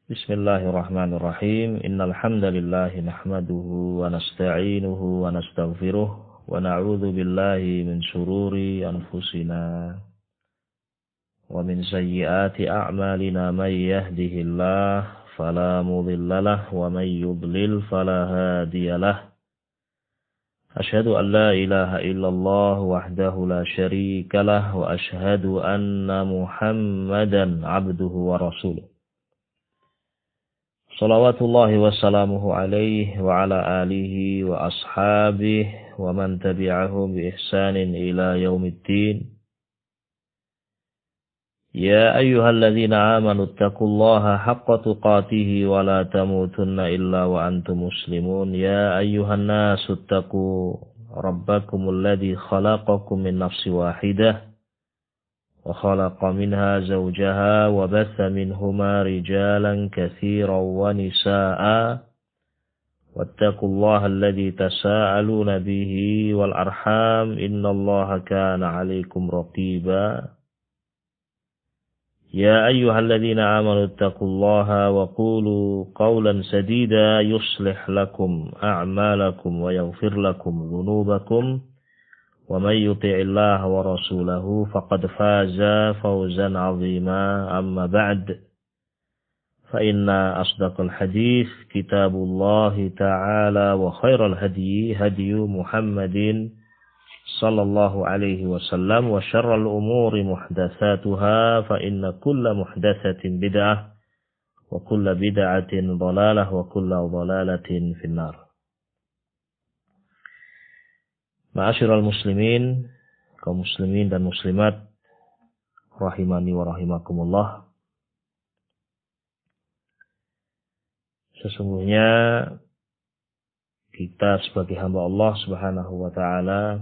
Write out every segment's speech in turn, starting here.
Bismillahirrahmanirrahim. Innal hamdalillah nahmaduhu wa nasta'inuhu wa nastaghfiruh wa na'udzu billahi min shururi anfusina wa min sayyiati a'malina may yahdihillah fala mudhillalah wa may yudlil fala hadiyalah. Asyhadu an la ilaha illallah wahdahu la syarikalah wa asyhadu anna Muhammadan 'abduhu wa rasuluh. Salawatullahi wassalamuhu alaihi wa ala alihi wa ashabihi wa man tabi'ahum bi ihsanin ila yaumiddin. Ya ayyuhalladzina amanu taqullaha haqqa tuqatih wa la tamutunna illa wa antum muslimun. Ya ayyuhan nasu taqu rabbakumul ladzi khalaqakum min nafsin wahidah وخلق منها زوجها وبث منهما رجالا كثيرا ونساء واتقوا الله الذي تساءلون به والأرحام إن الله كان عليكم رقيبا يا أيها الذين آمنوا اتقوا الله وقولوا قولا سديدا يصلح لكم أعمالكم ويغفر لكم ذنوبكم ومن يطع الله ورسوله فقد فاز فوزا عظيما أما بعد فإن أصدق الحديث كتاب الله تعالى وخير الهدي هدي محمد صلى الله عليه وسلم وشر الأمور محدثاتها فإن كل محدثة بدعة وكل بدعة ضلالة وكل ضلالة في النار. Ma'asyiral muslimin, kaum muslimin dan muslimat, rahimani wa rahimakumullah. Sesungguhnya kita sebagai hamba Allah Subhanahu wa taala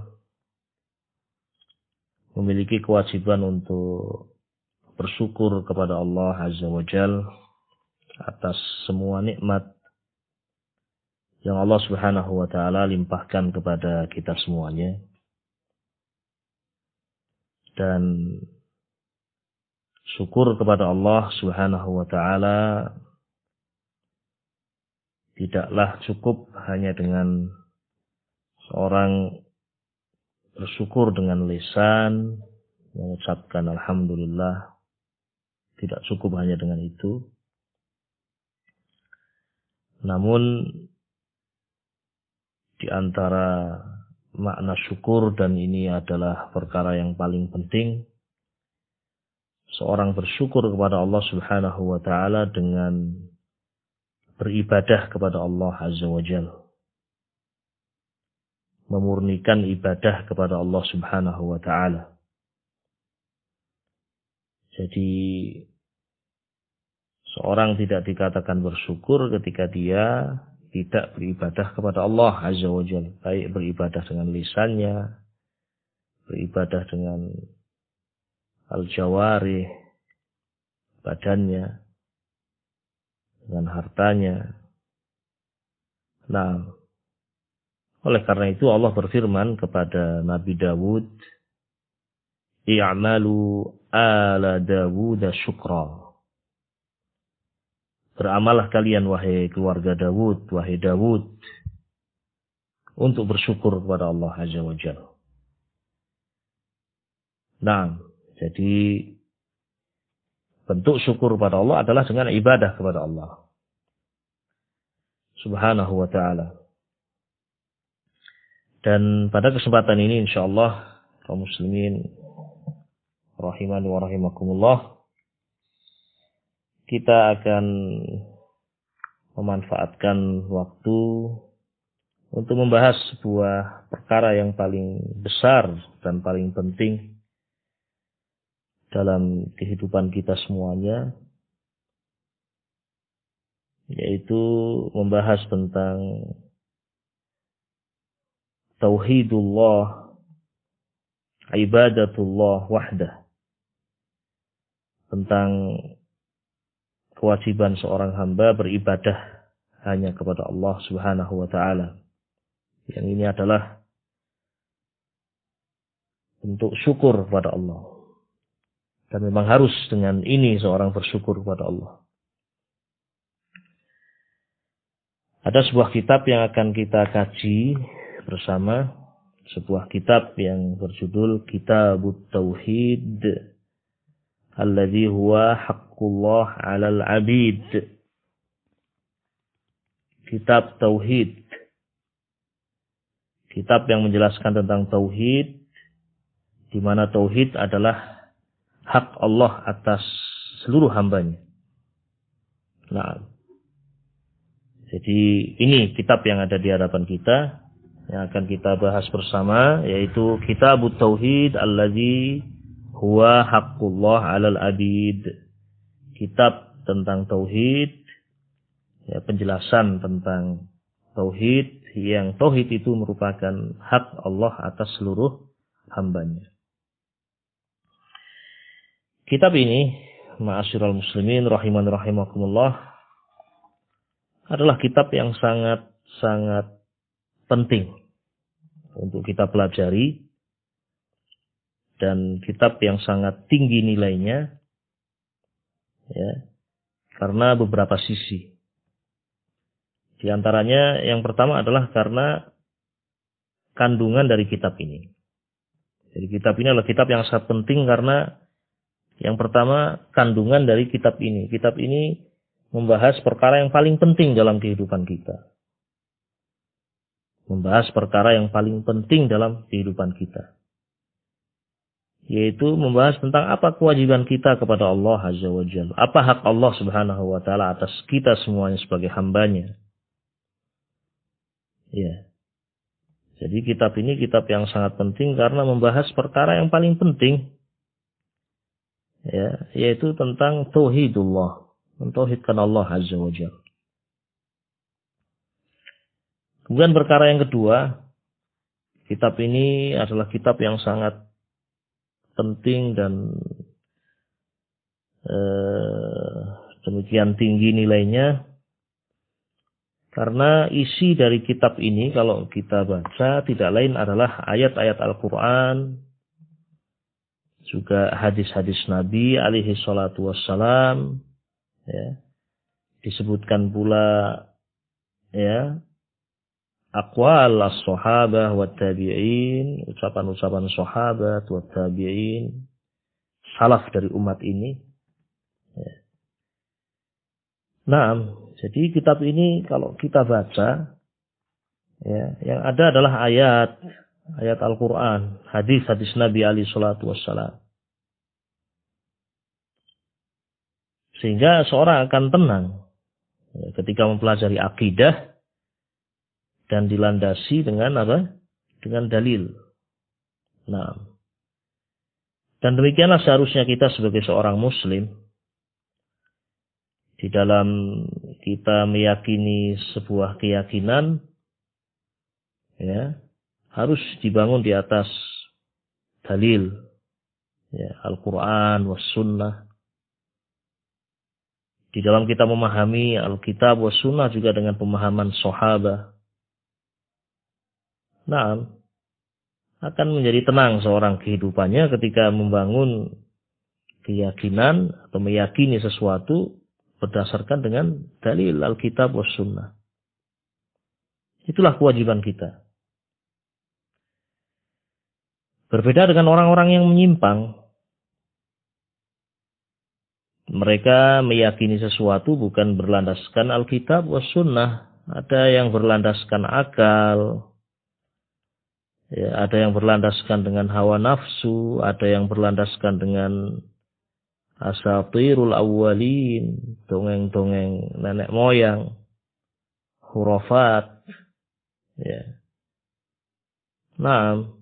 memiliki kewajiban untuk bersyukur kepada Allah Azza wa Jalla atas semua nikmat yang Allah Subhanahu wa taala limpahkan kepada kita semuanya. Dan syukur kepada Allah Subhanahu wa taala tidaklah cukup hanya dengan seorang bersyukur dengan lisan, mengucapkan alhamdulillah. Tidak cukup hanya dengan itu. Namun di antara makna syukur, dan ini adalah perkara yang paling penting, seorang bersyukur kepada Allah Subhanahu wa taala dengan beribadah kepada Allah Azza wa Jalla. Memurnikan ibadah kepada Allah Subhanahu wa taala. Jadi seorang tidak dikatakan bersyukur ketika dia tidak beribadah kepada Allah Azza wa Jalla. Baik beribadah dengan lisannya, beribadah dengan al-jawarih, badannya, dengan hartanya. Nah, oleh karena itu Allah berfirman kepada Nabi Dawud, "I'malu ala Dawud syukra." Beramalah kalian wahai keluarga Dawud, wahai Dawud, untuk bersyukur kepada Allah Azza wa Jalla. Nah, jadi bentuk syukur kepada Allah adalah dengan ibadah kepada Allah Subhanahu wa ta'ala. Dan pada kesempatan ini insyaallah kaum muslimin rahimani wa rahimakumullah, kita akan memanfaatkan waktu untuk membahas sebuah perkara yang paling besar dan paling penting dalam kehidupan kita semuanya, yaitu membahas tentang tauhidullah, ibadatullah wahdah, tentang kewajiban seorang hamba beribadah hanya kepada Allah Subhanahu wa taala. Yang ini adalah bentuk syukur kepada Allah. Dan memang harus dengan ini seorang bersyukur kepada Allah. Ada sebuah kitab yang akan kita kaji bersama, sebuah kitab yang berjudul Kitabut Tauhid alladzi huwa haqqullah 'alal 'abid. Kitab Tauhid, kitab yang menjelaskan tentang tauhid, di mana tauhid adalah hak Allah atas seluruh hambanya. Nah, jadi ini kitab yang ada di hadapan kita yang akan kita bahas bersama, yaitu Kitabut Tauhid alladzi huwa haqqullah 'alal 'abid. Kitab tentang tauhid, ya, penjelasan tentang tauhid, yang tauhid itu merupakan hak Allah atas seluruh hambanya. Kitab ini, ma'asyiral muslimin rahiman rahimakumullah, adalah kitab yang sangat penting untuk kita pelajari, dan kitab yang sangat tinggi nilainya, ya, karena beberapa sisi. Di antaranya yang pertama adalah karena kandungan dari kitab ini. Jadi kitab ini adalah kitab yang sangat penting karena yang pertama kandungan dari kitab ini. Kitab ini membahas perkara yang paling penting dalam kehidupan kita. Membahas perkara yang paling penting dalam kehidupan kita. Yaitu membahas tentang apa kewajiban kita kepada Allah Azza wa Jalla. Apa hak Allah Subhanahu wa Ta'ala atas kita semuanya sebagai hambanya. Ya. Jadi kitab ini kitab yang sangat penting karena membahas perkara yang paling penting. Ya, yaitu tentang tauhidullah. Mentauhidkan Allah Azza wa Jalla. Kemudian perkara yang kedua, kitab ini adalah kitab yang sangat penting dan demikian tinggi nilainya, karena isi dari kitab ini kalau kita baca tidak lain adalah ayat-ayat Al-Quran, juga hadis-hadis Nabi alaihi salatu wassalam. Ya, disebutkan pula, ya, aqwal as-sahabah wa tabi'in, ucapan-ucapan sahabat wa tabi'in, salaf dari umat ini. Ya. Nah, jadi kitab ini kalau kita baca, ya, yang ada adalah ayat Al-Quran, hadis-hadis Nabi alaihi salatu wassalam. Sehingga seorang akan tenang ketika mempelajari akidah dan dilandasi dengan apa? Dengan dalil. Nah, dan demikianlah seharusnya kita sebagai seorang muslim di dalam kita meyakini sebuah keyakinan, ya, harus dibangun di atas dalil, ya, Al-Quran was sunnah. Di dalam kita memahami Alkitab wa Sunnah juga dengan pemahaman sahabat. Nah, akan menjadi tenang seorang kehidupannya ketika membangun keyakinan atau meyakini sesuatu berdasarkan dengan dalil Alkitab wa Sunnah. Itulah kewajiban kita. Berbeda dengan orang-orang yang menyimpang. Mereka meyakini sesuatu bukan berlandaskan Alkitab wa Sunnah. Ada yang berlandaskan akal. Ya, ada yang berlandaskan dengan hawa nafsu. Ada yang berlandaskan dengan asatirul awwalin. Dongeng-dongeng nenek moyang. Hurafat. Ya. Nah,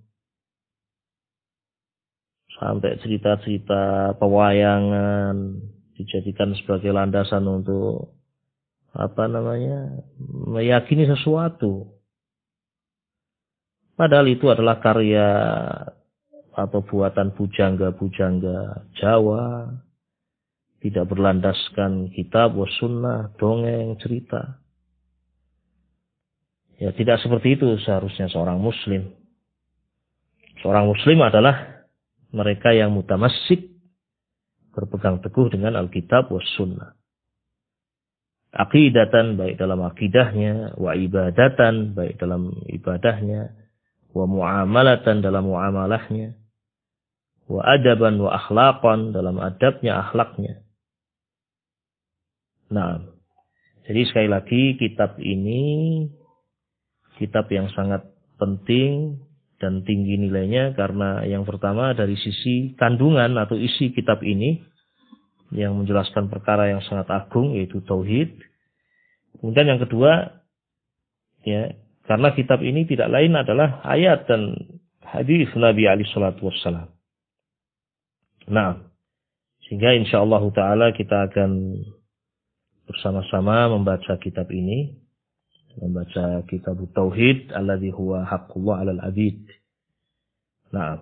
sampai cerita-cerita pewayangan dijadikan sebagai landasan untuk meyakini sesuatu. Padahal itu adalah karya atau buatan pujangga-pujangga Jawa, tidak berlandaskan kitab wa sunnah, dongeng, cerita. Ya, tidak seperti itu seharusnya seorang muslim. Seorang muslim adalah mereka yang mutamassik, berpegang teguh dengan Alkitab wa Sunnah. aqidatan, baik dalam akidahnya, wa ibadatan, baik dalam ibadahnya, wa muamalatan, dalam muamalahnya, wa adaban wa akhlaqan, dalam adabnya, akhlaknya. Nah, jadi sekali lagi kitab ini kitab yang sangat penting dan tinggi nilainya karena yang pertama dari sisi kandungan atau isi kitab ini yang menjelaskan perkara yang sangat agung yaitu tauhid. Kemudian yang kedua ya, karena kitab ini tidak lain adalah ayat dan hadis Nabi alaihi salatu wassalam. Nah, sehingga insyaallah taala kita akan bersama-sama membaca kitab ini, membaca kitab tauhid alladzi huwa haqqullah 'alal 'abid. Nah,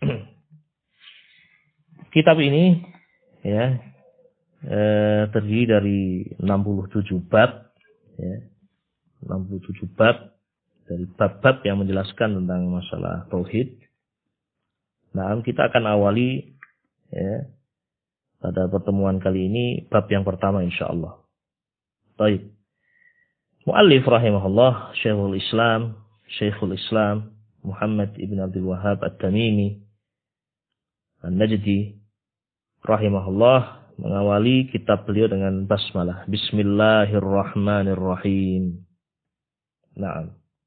kitab ini ya terdiri dari 67 bab ya. 67 bab dari bab-bab yang menjelaskan tentang masalah tauhid. Nah, kita akan awali ya pada pertemuan kali ini bab yang pertama insyaallah. Baik. Muallif rahimahullah Syekhul Islam Muhammad ibn Abdul Wahhab At-Tamimi An-Najdi rahimahullah mengawali kitab beliau dengan basmalah. Bismillahirrahmanirrahim. Nah,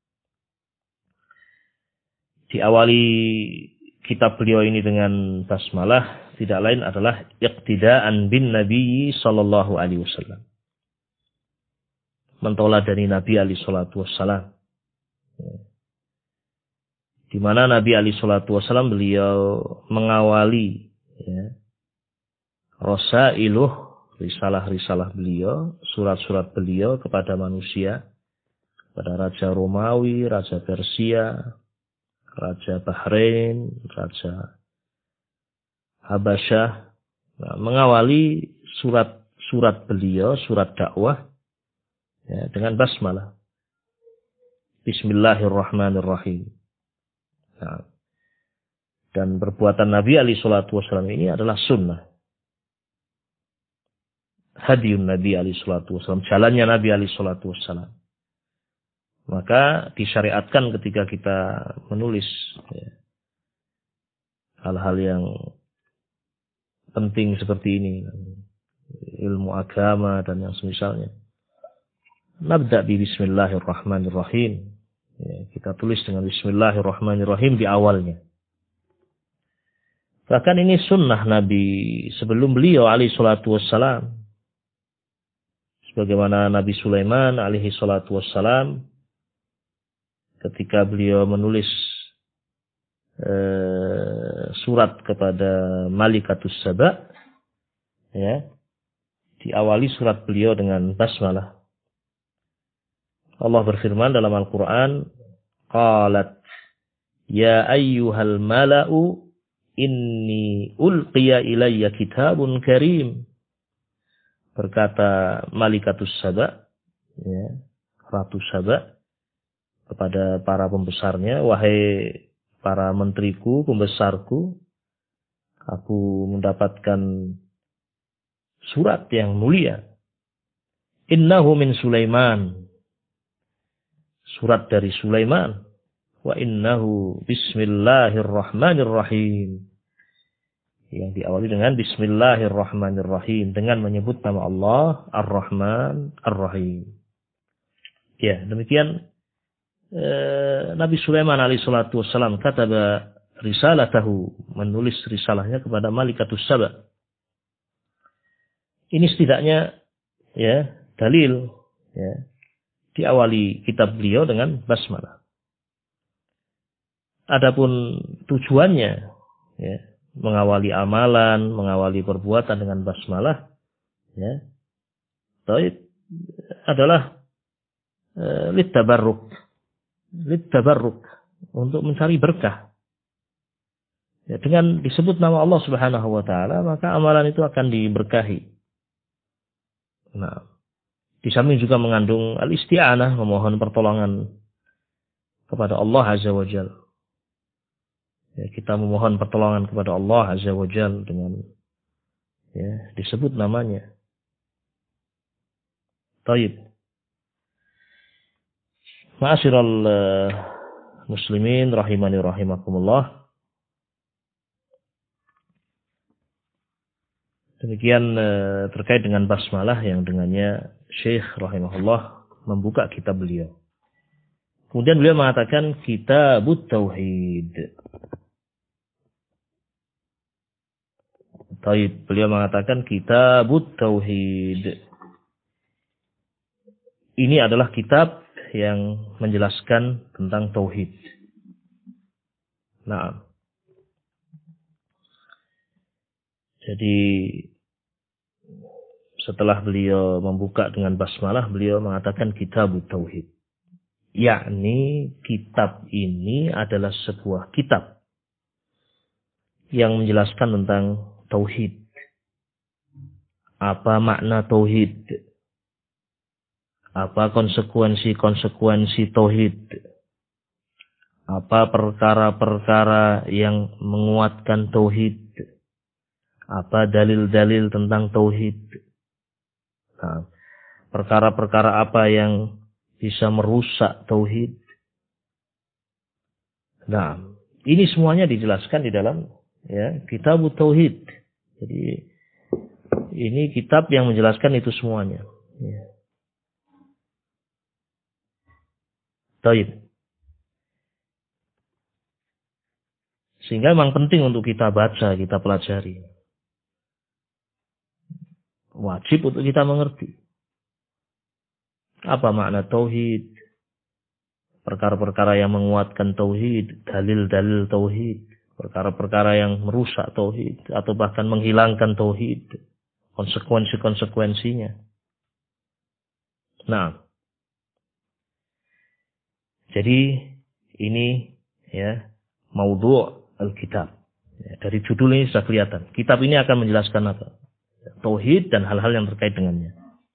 diawali kitab beliau ini dengan basmalah tidak lain adalah iqtidaan bin Nabi sallallahu alaihi wasallam. Mentoladani Nabi alaihi salatu wassalam. Di mana Nabi alaihi salatu wassalam beliau mengawali ya, rasailuh, risalah-risalah beliau, surat-surat beliau kepada manusia, kepada Raja Romawi, Raja Persia, Raja Bahrain, Raja Habasyah. Nah, mengawali surat-surat beliau, surat dakwah ya, dengan basmalah. Bismillahirrahmanirrahim. Nah, dan perbuatan Nabi alaihi salatu wasallam ini adalah sunnah. Hadiyun Nabi alaihi salatu wasallam, jalannya Nabi alaihi salatu wasallam. Maka disyariatkan ketika kita menulis ya, hal-hal yang penting seperti ini, ilmu agama dan yang semisalnya. Nabda bi bismillahirrahmanirrahim. Ya, kita tulis dengan bismillahirrahmanirrahim di awalnya. Bahkan ini sunnah Nabi sebelum beliau alaihi salatu wassalam. Sebagaimana Nabi Sulaiman alaihi salatu wassalam ketika beliau menulis surat kepada Malikatus Saba ya, diawali surat beliau dengan basmalah. Allah berfirman dalam Al-Quran, qalat ya ayyuhal mala'u inni ulqiya ilayya kitabun karim. Berkata Malikatus Saba ya, Ratu Saba kepada para pembesarnya, wahai para menteriku, pembesarku, aku mendapatkan surat yang mulia. Innahu min Sulaiman. Surat dari Sulaiman. Wa innahu bismillahirrahmanirrahim. Yang diawali dengan bismillahirrahmanirrahim. Dengan menyebut nama Allah Ar-Rahman Ar-Rahim. Ya, demikian Nabi Sulaiman alaihi salatu wassalam kataba risalatahu, menulis risalahnya kepada Malikatus Saba. Ini setidaknya ya dalil ya, diawali kitab beliau dengan basmalah. Adapun tujuannya ya, mengawali amalan, mengawali perbuatan dengan basmalah ya, taib adalah litabarruk, untuk mencari berkah. Ya, dengan disebut nama Allah Subhanahu wa taala, maka amalan itu akan diberkahi. Nah, di samping juga mengandung al-isti'anah, memohon pertolongan kepada Allah Azza wa Jalla. Ya, kita memohon pertolongan kepada Allah Azza wa Jalla dengan ya, disebut namanya. Taib. Ma'asyiral muslimin rahimani rahimakumullah. Demikian terkait dengan basmalah yang dengannya Syekh rahimahullah membuka kitab beliau. Kemudian beliau mengatakan Kitabut Tauhid. Taib, beliau mengatakan Kitabut Tauhid. Ini adalah kitab yang menjelaskan tentang tauhid. Nah, jadi setelah beliau membuka dengan basmalah, beliau mengatakan Kitabut Tauhid. Yakni kitab ini adalah sebuah kitab yang menjelaskan tentang tauhid. Apa makna tauhid? Apa konsekuensi-konsekuensi tauhid? Apa perkara-perkara yang menguatkan tauhid? Apa dalil-dalil tentang tauhid? Nah, perkara-perkara apa yang bisa merusak tauhid? Nah, ini semuanya dijelaskan di dalam Kitabut Tauhid. Jadi ini kitab yang menjelaskan itu semuanya. Ya. Taib. Sehingga memang penting untuk kita baca, kita pelajari. Wajib untuk kita mengerti. Apa makna tauhid? Perkara-perkara yang menguatkan tauhid, dalil-dalil tauhid, perkara-perkara yang merusak tauhid atau bahkan menghilangkan tauhid, konsekuensi-konsekuensinya. Nah, jadi ini maudhu' al-kitab. Dari judul ini sudah kelihatan. Kitab ini akan menjelaskan apa? Tauhid dan hal-hal yang terkait dengannya.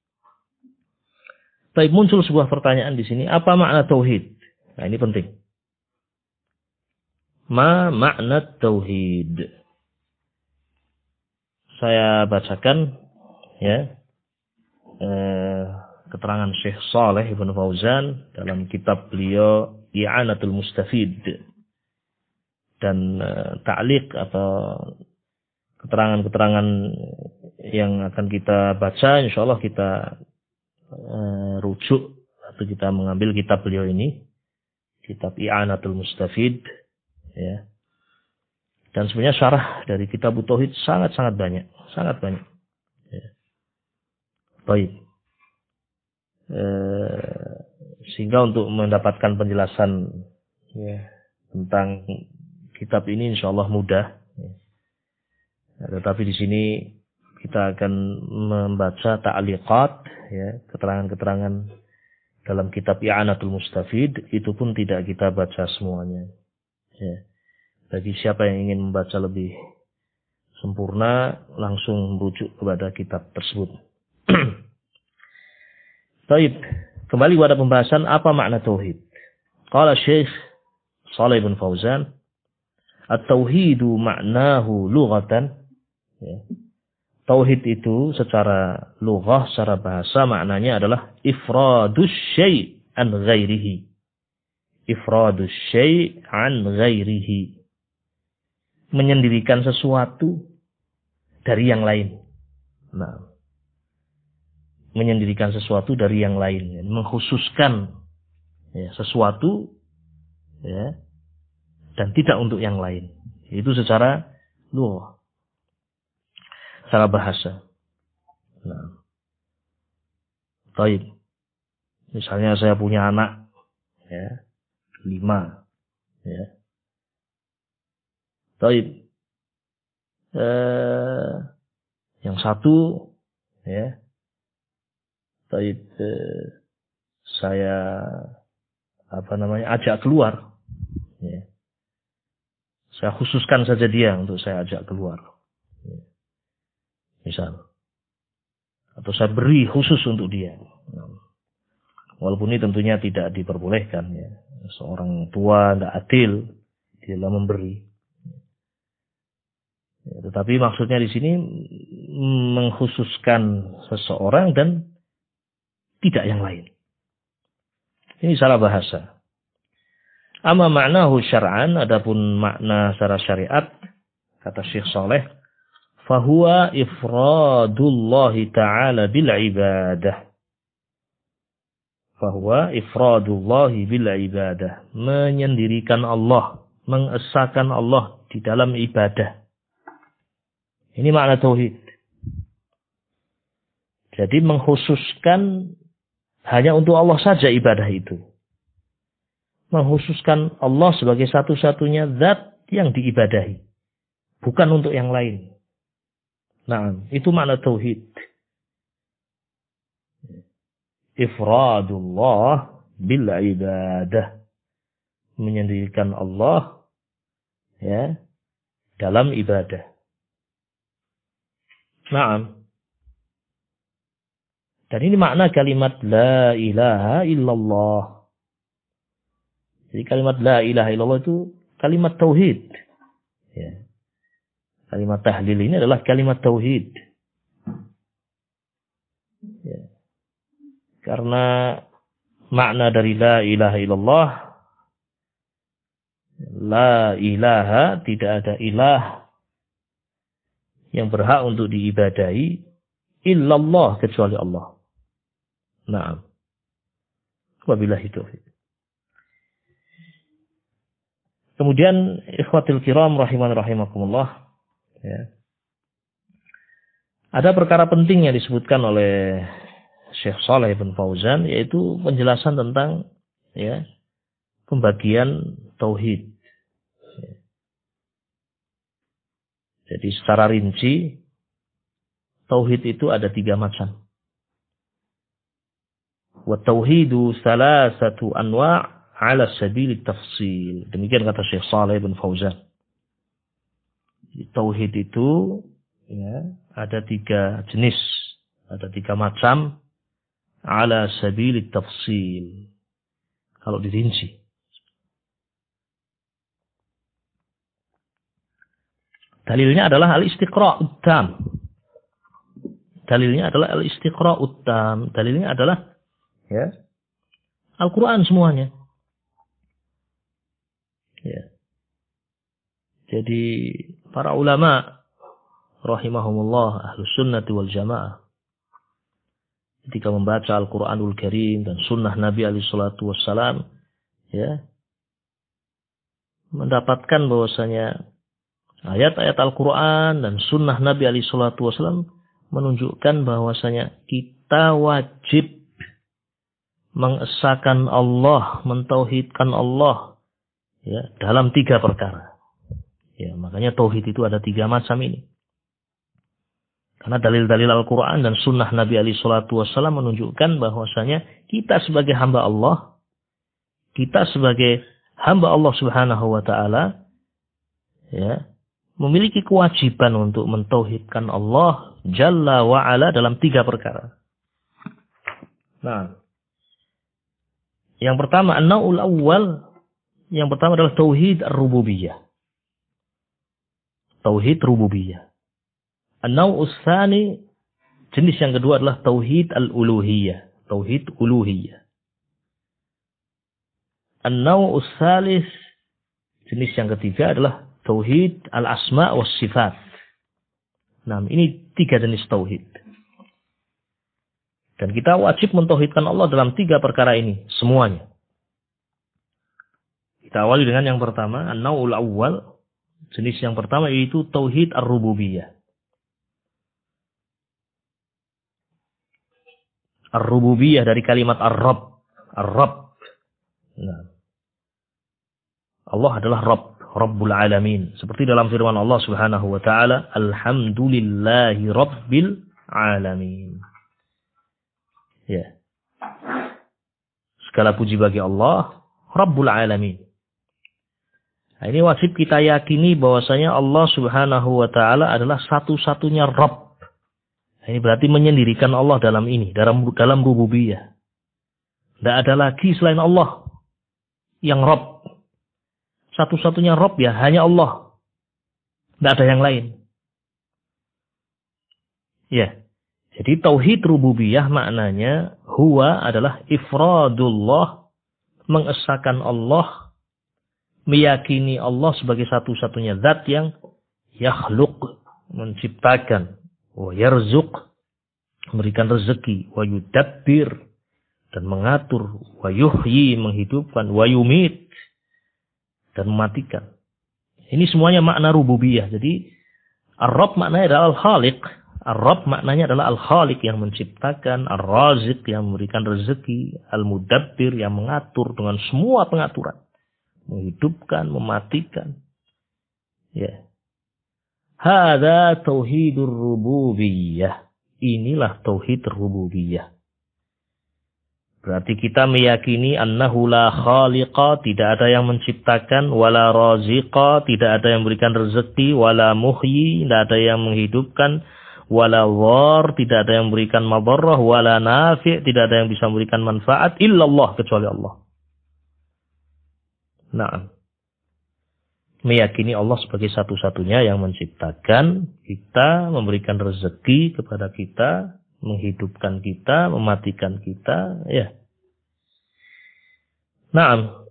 Tapi muncul sebuah pertanyaan di sini, apa makna tauhid? Nah, ini penting. Ma makna tauhid? Saya bacakan keterangan Syekh Shalih Ibn Fauzan dalam kitab beliau I'anatul Mustafid dan ta'liq atau keterangan-keterangan yang akan kita baca, insyaallah kita rujuk atau kita mengambil kitab beliau ini, kitab I'anatul Mustafid, ya. Dan sebenarnya syarah dari Kitabut Tauhid sangat-sangat banyak, sangat banyak. Ya. Baik. Sehingga untuk mendapatkan penjelasan tentang kitab ini insyaallah mudah. Ya. Tetapi di sini kita akan membaca ta'liqat, keterangan-keterangan dalam kitab I'anatul Mustafid, itu pun tidak kita baca semuanya. Ya. Bagi siapa yang ingin membaca lebih sempurna, langsung merujuk kepada kitab tersebut. Baik, kembali pada pembahasan apa makna tauhid. Qala Syekh Shalih bin Fauzan, at-tauhidu ma'nahu lughatan. Tauhid itu secara lughah, secara bahasa maknanya adalah ifradus syai' an ghairihi. Ifradus syai' an ghairihi. Menyendirikan sesuatu dari yang lain. Nah, menyendirikan sesuatu dari yang lain, mengkhususkan sesuatu dan tidak untuk yang lain. Itu secara lughah, secara bahasa. Nah, baik. Misalnya saya punya anak 5, baik. Yang satu baik, saya ajak keluar. Saya khususkan saja dia untuk saya ajak keluar. Misal. Atau saya beri khusus untuk dia. Walaupun ini tentunya tidak diperbolehkan. Seorang tua tidak adil di dalam memberi. Tetapi maksudnya di sini mengkhususkan seseorang dan tidak yang lain. Ini salah bahasa. Amma ma'nahu syar'an, adapun makna secara syariat, kata Syekh Saleh, fahuwa ifradullahi ta'ala bil ibadah. Fahuwa ifradullahi bil ibadah. Menyendirikan Allah, mengesahkan Allah di dalam ibadah. Ini makna tauhid. Jadi mengkhususkan hanya untuk Allah saja ibadah itu. Mengkhususkan Allah sebagai satu-satunya zat yang diibadahi. Bukan untuk yang lain. Nah, itu makna tauhid. Ifradullah bil ibadah. Menyendirikan Allah ya dalam ibadah. Nah, dan ini makna kalimat la ilaha illallah. Jadi kalimat la ilaha illallah itu kalimat tauhid. Ya. Kalimat tahlil ini adalah kalimat tauhid. Ya. Karena makna dari la ilaha illallah, la ilaha, tidak ada ilah yang berhak untuk diibadahi illallah kecuali Allah. Naam. Wabillahi taufiq. Kemudian ikhwatil kiram rahiman rahimakumullah ya. Ada perkara penting yang disebutkan oleh Syekh Shalih bin Fauzan, yaitu penjelasan tentang ya pembagian tauhid. Jadi secara rinci tauhid itu ada 3 macam. Wa tauhidu salasatu anwa' ala sabili tafsil. Demikian kata Syekh Shalih bin Fauzan. Tauhid itu ya, ada 3 jenis, ada 3 macam ala sabili tafsil. Kalau dirinci. Dalilnya adalah al-istiqra'ut tam. Dalilnya adalah al-istiqra'ut tam. Dalilnya adalah ya Al-Quran semuanya. Ya. Jadi para ulama rahimahumullah ahlus sunnati wal jamaah ketika membaca Al-Quranul Karim dan sunnah Nabi alaihi salatu wassalam ya mendapatkan bahwasanya ayat-ayat Al-Quran dan sunnah Nabi alaihi salatu wassalam menunjukkan bahwasanya kita wajib mengesahkan Allah, mentauhidkan Allah ya, dalam 3 perkara. Ya, makanya tauhid itu ada 3 macam ini. Karena dalil-dalil Al-Quran dan sunnah Nabi alaihi salatu wassalam menunjukkan bahwasanya kita sebagai hamba Allah, kita sebagai hamba Allah subhanahu wa ta'ala, ya, memiliki kewajiban untuk mentauhidkan Allah Jalla wa ala dalam 3 perkara. Nah, yang pertama, an-naw'ul awwal, yang pertama adalah tauhid ar-rububiyah. Tauhid rububiyah. An-naw'us tsani, jenis yang kedua adalah tauhid al-uluhiyah, tauhid uluhiyah. An-naw'us tsalits, jenis yang ketiga adalah tauhid al-asma' was sifat. Nah, ini 3 jenis tauhid. Dan kita wajib mentauhidkan Allah dalam 3 perkara ini semuanya. Kita awali dengan yang pertama, an-naw'ul awwal. Jenis yang pertama yaitu tauhid ar-rububiyah. Ar-rububiyah dari kalimat ar-rabb. Ar-rabb. Nah. Allah adalah Rabb, Rabbul Alamin. Seperti dalam firman Allah Subhanahu wa taala, alhamdulillahi rabbil alamin. Ya. Segala puji bagi Allah, Rabbul Alamin. Nah, ini wajib kita yakini bahwasanya Allah Subhanahu wa taala adalah satu-satunya Rabb. Nah, ini berarti menyendirikan Allah dalam ini, dalam rububiyah. Tidak ada lagi selain Allah yang Rabb. Satu-satunya Rabb ya hanya Allah. Tidak ada yang lain. Ya. Jadi tauhid rububiyah maknanya Huwa adalah ifradullah, mengesahkan Allah, meyakini Allah sebagai satu-satunya zat yang yakhluq, menciptakan, wa yarzuq, memberikan rezeki, wa yudabbir, dan mengatur, wa yuhyi, menghidupkan, wa yumit, dan mematikan. Ini semuanya makna rububiyah. Jadi Ar-Rabb maknanya adalah Al-Khaliq. Ar-Rabb maknanya adalah Al-Khaliq yang menciptakan, Ar-Raziq yang memberikan rezeki, Al-Mudabbir yang mengatur dengan semua pengaturan, menghidupkan, mematikan. Ya. Hada tauhidur rububiyah. Inilah tauhid rububiyah. Berarti kita meyakini annahu la khaliqa, tidak ada yang menciptakan, wala raziqa, tidak ada yang memberikan rezeki, wala muhyi, tidak ada yang menghidupkan, wala dhar, tidak ada yang memberikan madarrah, wala nafi', tidak ada yang bisa memberikan manfaat, illallah, kecuali Allah. Nah, meyakini Allah sebagai satu-satunya yang menciptakan kita, memberikan rezeki kepada kita, menghidupkan kita, mematikan kita, ya. Naam.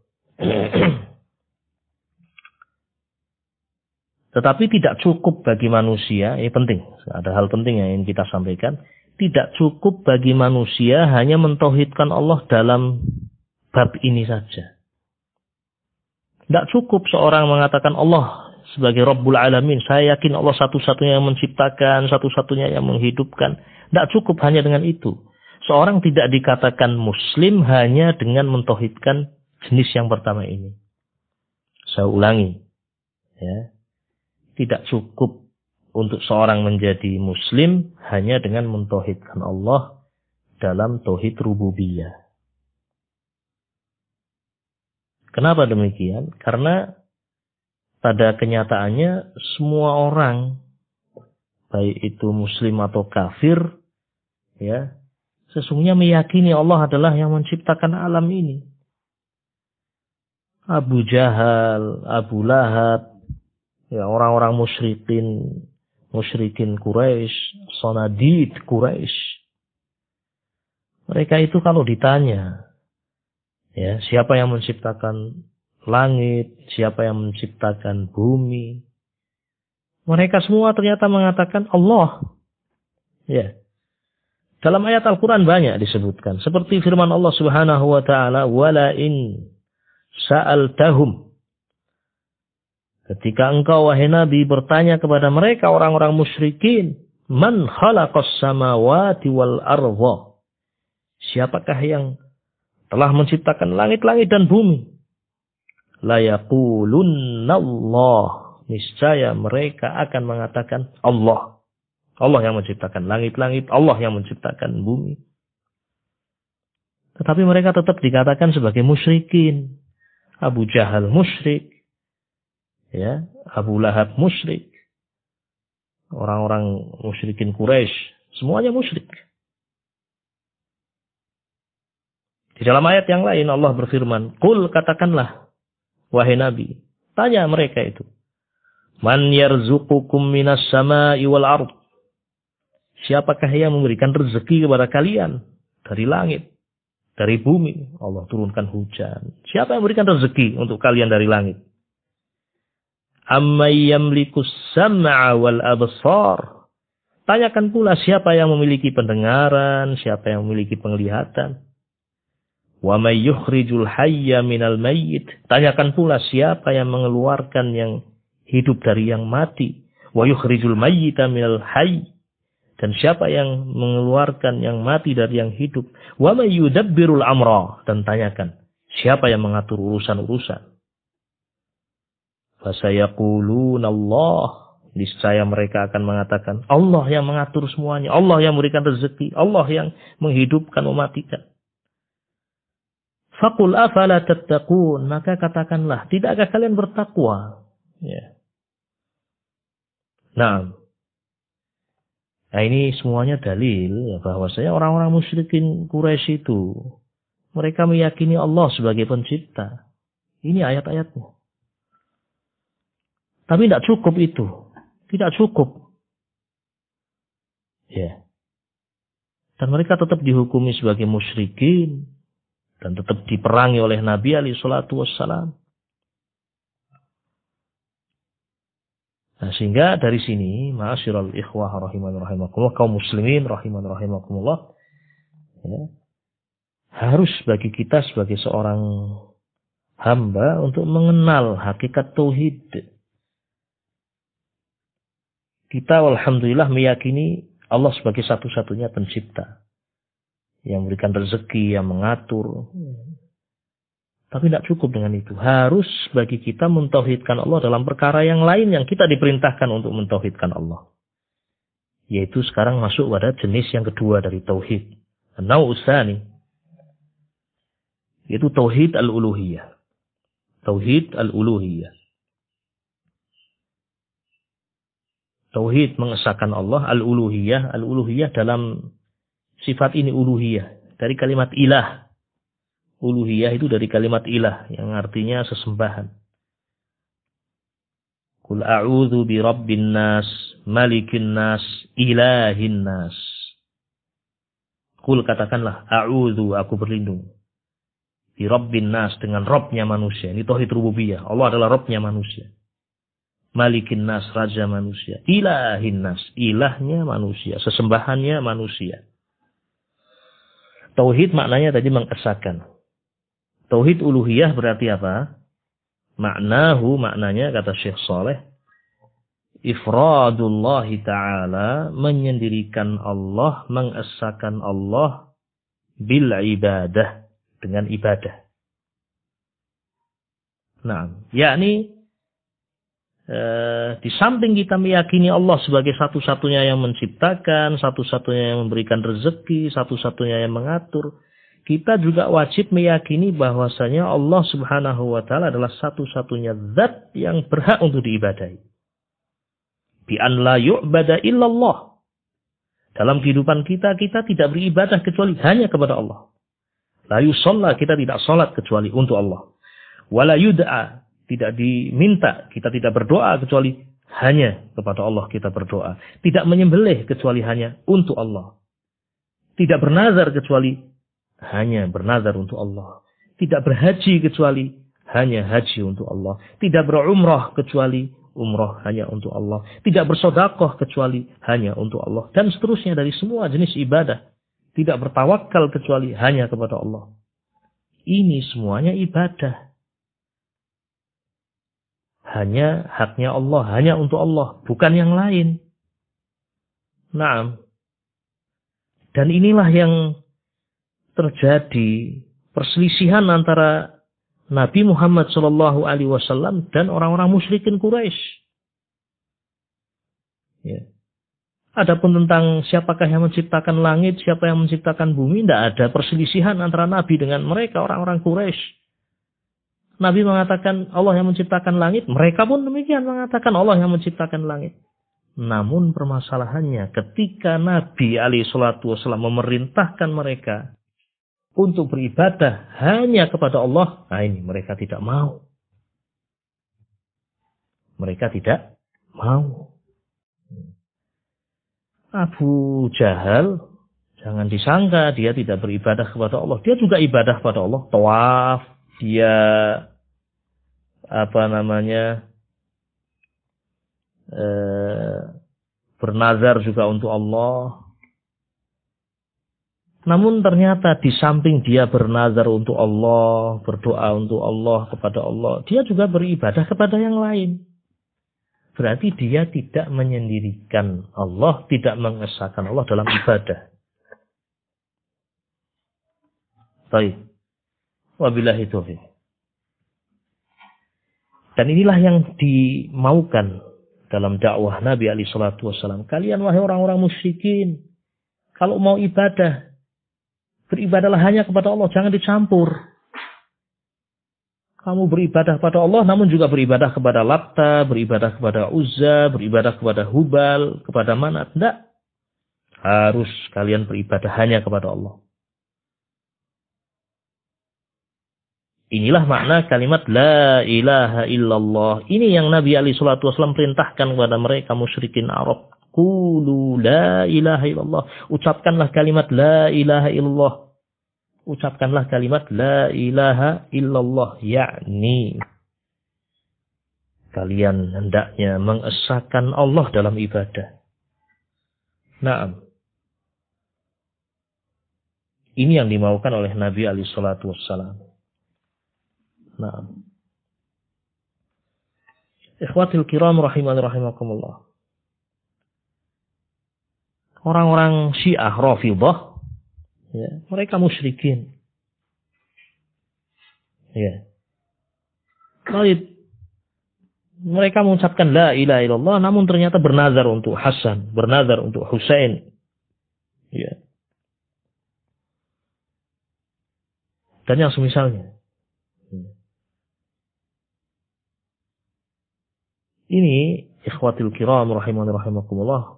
Tetapi tidak cukup bagi manusia, ini penting, ada hal penting yang ingin kita sampaikan. Tidak cukup bagi manusia hanya mentauhidkan Allah dalam bab ini saja. Tidak cukup seorang mengatakan Allah sebagai Rabbul Alamin. Saya yakin Allah satu-satunya yang menciptakan, satu-satunya yang menghidupkan. Tidak cukup hanya dengan itu. Seorang tidak dikatakan muslim hanya dengan mentauhidkan jenis yang pertama ini. Saya ulangi. Ya. Tidak cukup untuk seorang menjadi muslim hanya dengan mentauhidkan Allah dalam tauhid rububiyah. Kenapa demikian? Karena pada kenyataannya semua orang, baik itu muslim atau kafir, ya, sesungguhnya meyakini Allah adalah yang menciptakan alam ini. Abu Jahal, Abu Lahab, ya, orang-orang musyrikin Quraisy, Sanadid Quraisy. Mereka itu kalau ditanya, ya, siapa yang menciptakan langit, siapa yang menciptakan bumi, mereka semua ternyata mengatakan Allah. Ya. Dalam ayat Al-Quran banyak disebutkan. Seperti firman Allah Subhanahu wa ta'ala, wala in sa'altahum. Ketika engkau wahai Nabi bertanya kepada mereka orang-orang musyrikin, man khalaqas samawati wal arda. Siapakah yang telah menciptakan langit-langit dan bumi? La yaqulunna Allah. Niscaya mereka akan mengatakan Allah. Allah yang menciptakan langit-langit, Allah yang menciptakan bumi. Tetapi mereka tetap dikatakan sebagai musyrikin. Abu Jahal musyrik, ya, Abu Lahab musyrik, orang-orang musyrikin Quraisy, semuanya musyrik. Di dalam ayat yang lain Allah berfirman, "Qul," katakanlah, wahai Nabi, tanya mereka itu, "Man yarzuqukum minas sama'i wal ard?" Siapakah yang memberikan rezeki kepada kalian dari langit, dari bumi? Allah turunkan hujan. Siapa yang memberikan rezeki untuk kalian dari langit? Amman yamlikus sam'a wal absar? Tanyakan pula siapa yang memiliki pendengaran, siapa yang memiliki penglihatan. Wa may yukhrijul hayya minal mayyit? Tanyakan pula siapa yang mengeluarkan yang hidup dari yang mati. Wa yukhrijul mayyita minal hayy? Dan siapa yang mengeluarkan yang mati dari yang hidup. Wa may yudabbirul amra? Dan tanyakan siapa yang mengatur urusan-urusan. Fasayaquluna Allah. Niscaya mereka akan mengatakan Allah yang mengatur semuanya, Allah yang memberikan rezeki, Allah yang menghidupkan, mematikan. Faqul afala tattaqun, maka katakanlah, tidakkah kalian bertakwa? Ya. Nah, ini semuanya dalil ya, bahwasanya orang-orang musyrikin Quraisy itu mereka meyakini Allah sebagai pencipta. Ini ayat-ayatnya. Tapi tidak cukup itu. Tidak cukup. Ya. Dan mereka tetap dihukumi sebagai musyrikin. Dan tetap diperangi oleh Nabi alaihi salatu wassalam. Nah, sehingga dari sini, ma'asyiral ikhwah rahimakumullah, kaum muslimin rahimakumullah, ya, harus bagi kita sebagai seorang hamba untuk mengenal hakikat tauhid. Kita alhamdulillah meyakini Allah sebagai satu-satunya pencipta yang memberikan rezeki, yang mengatur. Tapi tidak cukup dengan itu. Harus bagi kita mentauhidkan Allah dalam perkara yang lain yang kita diperintahkan untuk mentauhidkan Allah. Yaitu sekarang masuk pada jenis yang kedua dari tauhid. An-Naw'usani. Yaitu tauhid al-uluhiyah. Tauhid al-uluhiyah. Tauhid mengesahkan Allah, al-uluhiyah. Al-uluhiyah dalam sifat ini uluhiyah. Dari kalimat ilah. Uluhiyah itu dari kalimat ilah yang artinya sesembahan. Qul a'udzu bi rabbin nas, malikin nas, ilahin nas. Qul katakanlah, a'udzu aku berlindung. Bi rabbin nas dengan Rabbnya manusia. Ini tauhid rububiyah. Allah adalah Rabbnya manusia. Malikin nas, raja manusia. Ilahin nas, ilahnya manusia, sesembahannya manusia. Tauhid maknanya tadi mengesahkan. Tauhid uluhiyah berarti apa? Maknanya kata Syekh Saleh, ifradullahi ta'ala, menyendirikan Allah, mengesahkan Allah bil ibadah, dengan ibadah. Nah, yakni di samping kita meyakini Allah sebagai satu-satunya yang menciptakan, satu-satunya yang memberikan rezeki, satu-satunya yang mengatur, kita juga wajib meyakini bahwasanya Allah Subhanahu wa taala adalah satu-satunya zat yang berhak untuk diibadahi. Bi an la yu'bada illallah. Dalam kehidupan kita tidak beribadah kecuali hanya kepada Allah. La yusalla, kita tidak salat kecuali untuk Allah. Wala yud'a, tidak diminta, kita tidak berdoa kecuali hanya kepada Allah kita berdoa. Tidak menyembelih kecuali hanya untuk Allah. Tidak bernazar kecuali hanya bernazar untuk Allah. Tidak berhaji kecuali hanya haji untuk Allah. Tidak berumrah kecuali umrah hanya untuk Allah. Tidak bersedekah kecuali hanya untuk Allah. Dan seterusnya dari semua jenis ibadah. Tidak bertawakal kecuali hanya kepada Allah. Ini semuanya ibadah. Hanya haknya Allah, hanya untuk Allah, bukan yang lain. Naam. Dan inilah yang terjadi perselisihan antara Nabi Muhammad SAW dan orang-orang musyrikin Quraisy. Ya. Adapun tentang siapakah yang menciptakan langit, siapa yang menciptakan bumi, tidak ada perselisihan antara Nabi dengan mereka, orang-orang Quraisy. Nabi mengatakan Allah yang menciptakan langit, mereka pun demikian mengatakan Allah yang menciptakan langit. Namun permasalahannya ketika Nabi SAW memerintahkan mereka untuk beribadah hanya kepada Allah, nah ini mereka tidak mau. Mereka tidak mau. Abu Jahal, jangan disangka dia tidak beribadah kepada Allah. Dia juga ibadah kepada Allah. Tawaf, dia bernazar juga untuk Allah. Namun ternyata di samping dia bernazar untuk Allah, berdoa untuk Allah, kepada Allah, dia juga beribadah kepada yang lain. Berarti dia tidak menyendirikan Allah, tidak mengesahkan Allah dalam ibadah. Baik. Wabillahi taufiq. Dan inilah yang dimaukan dalam dakwah Nabi alaihi salatu wasallam. Kalian wahai orang-orang musyrikin, kalau mau ibadah, beribadahlah hanya kepada Allah, jangan dicampur. Kamu beribadah kepada Allah, namun juga beribadah kepada Latta, beribadah kepada Uzza, beribadah kepada Hubal, kepada Manat. Tidak. Harus kalian beribadah hanya kepada Allah. Inilah makna kalimat La ilaha illallah. Ini yang Nabi alaihi salatu wasallam perintahkan kepada mereka musyrikin Arab Qulu la ilaha illallah. Ucapkanlah kalimat la ilaha illallah. Ucapkanlah kalimat la ilaha illallah. Yakni kalian hendaknya mengesahkan Allah dalam ibadah. Naam. Ini yang dimaukan oleh Nabi alaihi salatu wassalam. Naam. Ikhwatil kiram rahimani rahimakumullah. Orang-orang Syiah Rafidhah, ya, mereka musyrikin. Ya. Baik. Mereka mengucapkan la ilaha illallah, namun ternyata bernazar untuk Hasan, bernazar untuk Husain. Ya. Dan yang semisalnya. Ya. Ini ikhwatil kiram rahimani rahimakumullah.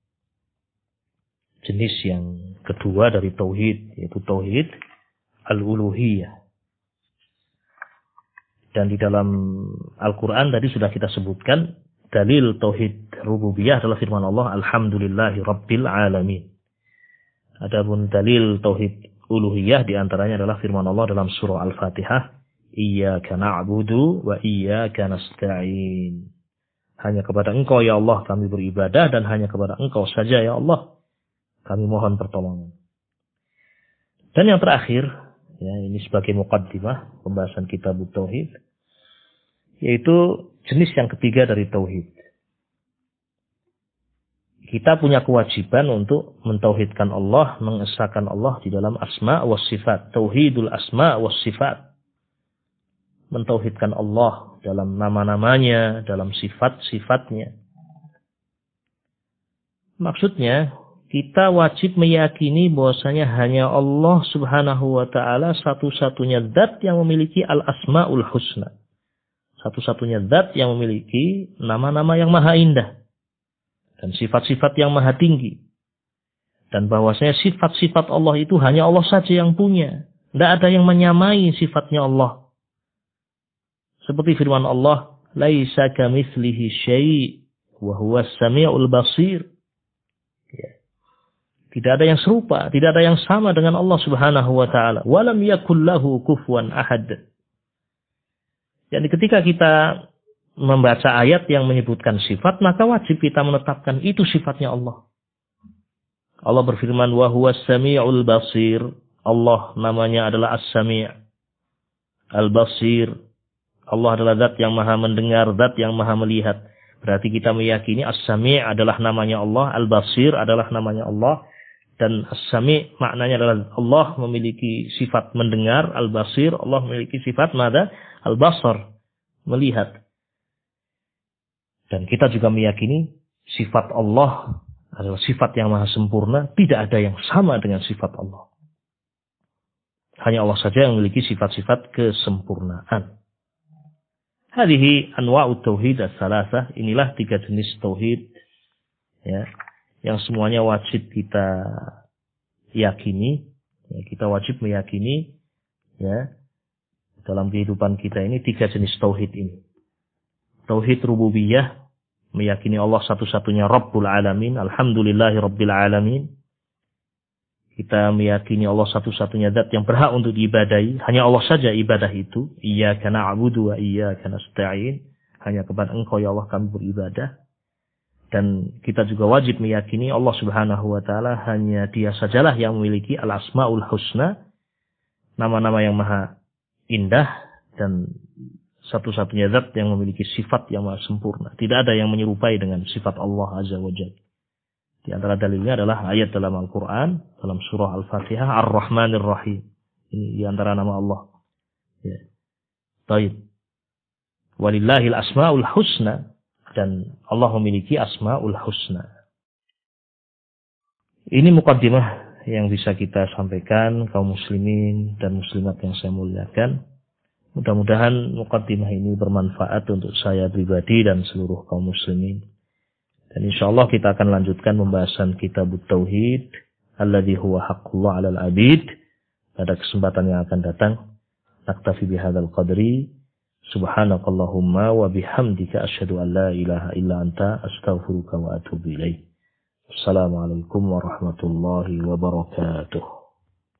Jenis yang kedua dari tauhid, yaitu tauhid al-uluhiyah. Dan di dalam Al-Quran tadi sudah kita sebutkan, dalil tauhid rububiyah adalah firman Allah, alhamdulillahi rabbil alamin. Adapun dalil tauhid uluhiyah diantaranya adalah firman Allah dalam surah Al-Fatihah, iyyaka na'budu wa iyyaka nasta'in. Hanya kepada Engkau ya Allah kami beribadah, dan hanya kepada Engkau saja ya Allah kami mohon pertolongan. Dan yang terakhir, ya, ini sebagai muqaddimah pembahasan kitab tauhid, yaitu jenis yang ketiga dari tauhid. Kita punya kewajiban untuk mentauhidkan Allah, mengesahkan Allah di dalam asma wa sifat. Tauhidul asma wa sifat. Mentauhidkan Allah dalam nama-namanya, dalam sifat-sifatnya. Maksudnya, kita wajib meyakini bahwasanya hanya Allah subhanahu wa ta'ala satu-satunya zat yang memiliki al-asma'ul husna. Satu-satunya zat yang memiliki nama-nama yang maha indah. Dan sifat-sifat yang maha tinggi. Dan bahwasanya sifat-sifat Allah itu hanya Allah saja yang punya. Tidak ada yang menyamai sifatnya Allah. Seperti firman Allah, laisa kamitslihi syai' wa huwas samiul basir. Ya. Tidak ada yang serupa, tidak ada yang sama dengan Allah Subhanahu wa taala. Wa lam yakul lahu kufuwan ahad. Jadi ketika kita membaca ayat yang menyebutkan sifat, maka wajib kita menetapkan itu sifatnya Allah. Allah berfirman, wa huwas samiul basir. Allah namanya adalah as-sami', al-basir. Allah adalah zat yang maha mendengar, zat yang maha melihat. Berarti kita meyakini as-sami' adalah namanya Allah, al-basir adalah namanya Allah. Dan as-sami' maknanya adalah Allah memiliki sifat mendengar, al-basir, Allah memiliki sifat mada? Al-basar, melihat. Dan kita juga meyakini sifat Allah adalah sifat yang maha sempurna, tidak ada yang sama dengan sifat Allah. Hanya Allah saja yang memiliki sifat-sifat kesempurnaan. Hadhihi anwa'ut tauhid as-salasah. Inilah 3 jenis tauhid, ya, yang semuanya wajib kita yakini. Ya, kita wajib meyakini, ya, dalam kehidupan kita ini 3 jenis tauhid ini. Tauhid rububiyah, meyakini Allah satu-satunya Rabbul Alamin, alhamdulillahi Rabbil Alamin. Kita meyakini Allah satu-satunya zat yang berhak untuk diibadahi. Hanya Allah saja ibadah itu. Iyyaka na'budu wa iyyaka nasta'in. Hanya kepada Engkau ya Allah kami beribadah. Dan kita juga wajib meyakini Allah subhanahu wa ta'ala hanya Dia sajalah yang memiliki al-asma'ul husna. Nama-nama yang maha indah. Dan satu-satunya zat yang memiliki sifat yang maha sempurna. Tidak ada yang menyerupai dengan sifat Allah azza wa jalla. Di antara dalilnya adalah ayat dalam Al-Quran, dalam surah Al-Fatihah, Ar-Rahmanir Rahim. Ini di antara nama Allah. Ya. Baik. Walillahil asma'ul husna. Dan Allah memiliki asma'ul husna. Ini muqaddimah yang bisa kita sampaikan kaum muslimin dan muslimat yang saya muliakan. Mudah-mudahan muqaddimah ini bermanfaat untuk saya pribadi dan seluruh kaum muslimin. Dan insyaallah kita akan lanjutkan pembahasan kitab tauhid alladzi huwa haqqullah 'alal 'abid pada kesempatan yang akan datang. Naktafi bihadzal qadri. Subhanakallahumma wa bihamdika asyhadu an la ilaha illa anta astaghfiruka wa atubu ilaik. Assalamualaikum warahmatullahi wabarakatuh.